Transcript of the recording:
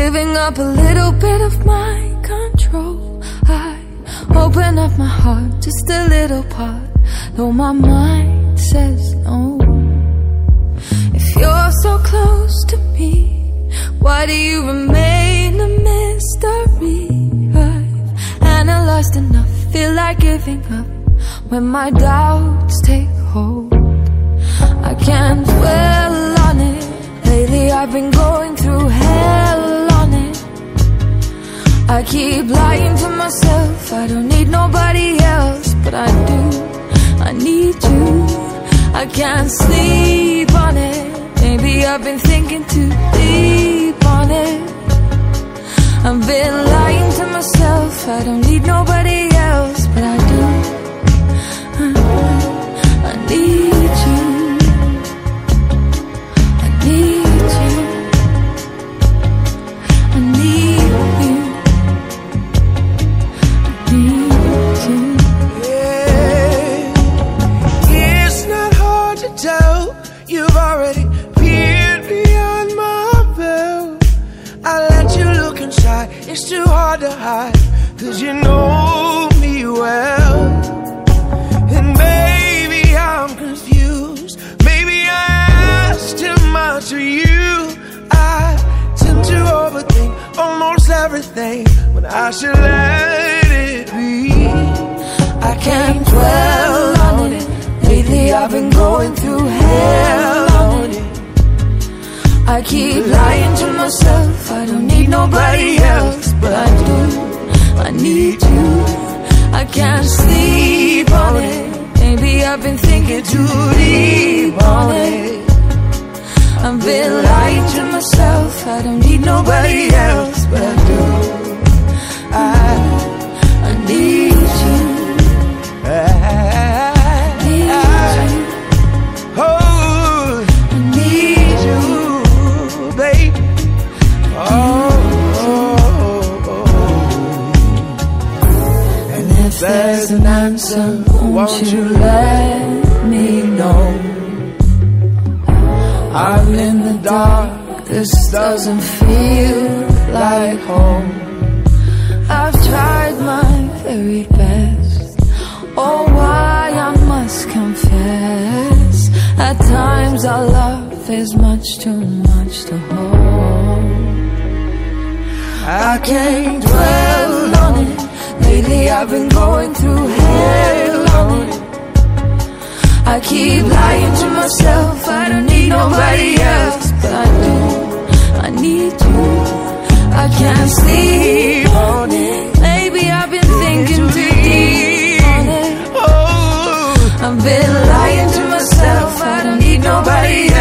giving up a little bit of my control. I open up my heart, just a little part, though my mind says no. If you're so close to me, why do you remain a mystery? I've analyzed enough, feel like giving up when my doubts take hold. I can't dwell on it. Lately I've been going through hell on it. I keep lying to myself, I don't need nobody else, but I do, I need you. I can't sleep on it. Maybe I've been thinking too deep on it. I've been lying to myself, I don't need nobody else, but I do, I need you. I need you. I need you. I need you. Yeah, it's not hard to tell. You've already peered beyond my veil. I let you look inside. It's too hard to hide, 'cause you know me well. And maybe I'm confused. Maybe I ask too much of you. I tend to overthink almost everything when I should let it be. I can't dwell on it. Lately I've been going through hell on it. I keep lying to myself, I don't need nobody else, but I do, I need you. I can't sleep on it. Maybe I've been thinking too deep on it. I've been lying to myself, I don't need nobody else, but I do, I need you. There's an answer, won't you let me know? I'm in the dark, this doesn't feel like home. I've tried my very best, oh why I must confess, at times our love is much too much to hold. I can't dwell on it. Lately I've been going through hell on it. I keep lying to myself, I don't need nobody else, but I do, I need you. I can't sleep on it. Maybe I've been thinking too deep on it. I've been lying to myself, I don't need nobody